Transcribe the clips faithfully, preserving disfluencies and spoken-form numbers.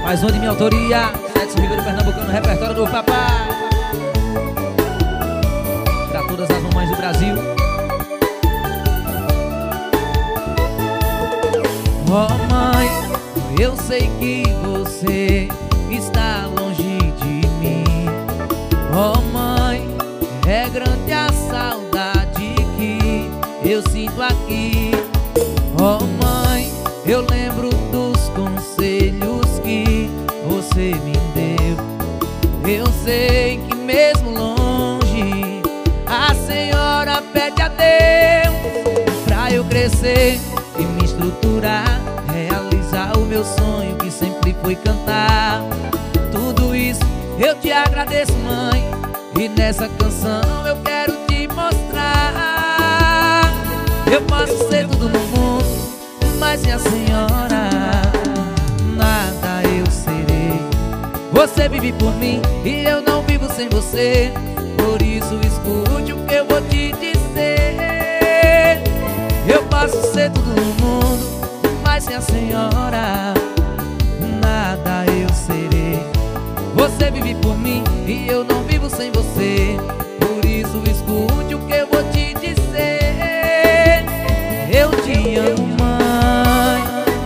Mais um de minha autoria, Edson Ribeiro Pernambucano, repertório do papai. Pra todas as mamães do Brasil. Oh mãe, eu sei que você está longe de mim. Oh mãe, é grande a saudade que eu sinto aqui. Oh mãe, eu lembro dos conselhos que você me deu. Eu sei que mesmo longe a senhora pede a Deus pra eu crescer e me estruturar, realizar o meu sonho que sempre foi cantar. Tudo isso eu te agradeço, mãe, e nessa canção eu quero te mostrar. Eu posso ser tudo no mundo, mas sem a senhora nada eu serei. Você vive por mim e eu não vivo sem você. Por isso escute o que eu vou te dizer. Eu posso ser tudo no mundo, mas sem a senhora nada eu serei. Você vive por mim e eu não vivo sem você. Por isso escute o que eu vou te dizer. Eu te amo, mãe.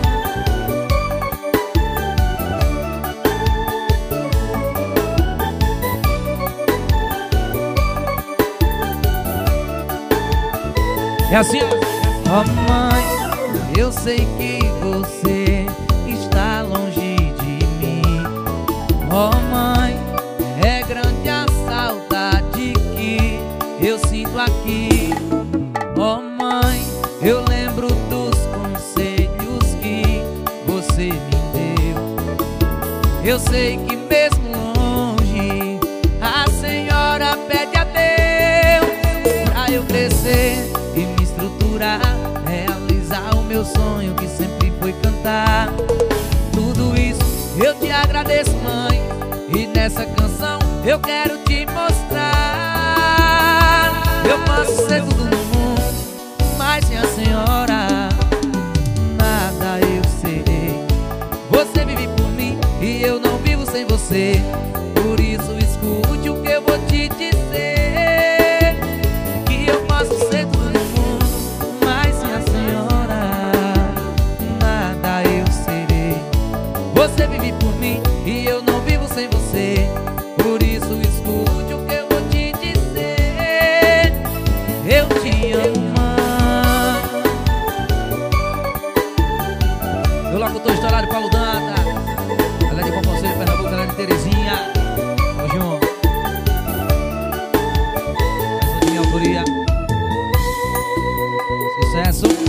É assim, ó. Oh mãe, eu sei que você está longe de mim. Oh mãe, é grande a saudade que eu sinto aqui. Oh mãe, eu lembro dos conselhos que você me deu. Eu sei que mesmo longe a senhora pede a Deus pra eu crescer e me estruturar, realizar o meu sonho que sempre foi cantar. Tudo isso eu te agradeço, mãe, e nessa canção eu quero te mostrar. Eu posso ser tudo no mundo, mas sem a senhora nada eu serei. Você vive por mim e eu não vivo sem você. Por isso escute o que eu vou te dizer. Que eu posso ser tudo no mundo, mas sem a senhora nada eu serei. Você vive por mim e eu não vivo sem você. Por isso escute o que eu vou te dizer. Eu te amo, mãe. Meu locutor estourado, Paulo Danta. Ela é de Bom Conselho, Pernambuco, ela é de Terezinha. Tamo junto. Mais um de minha autoria. Sucesso.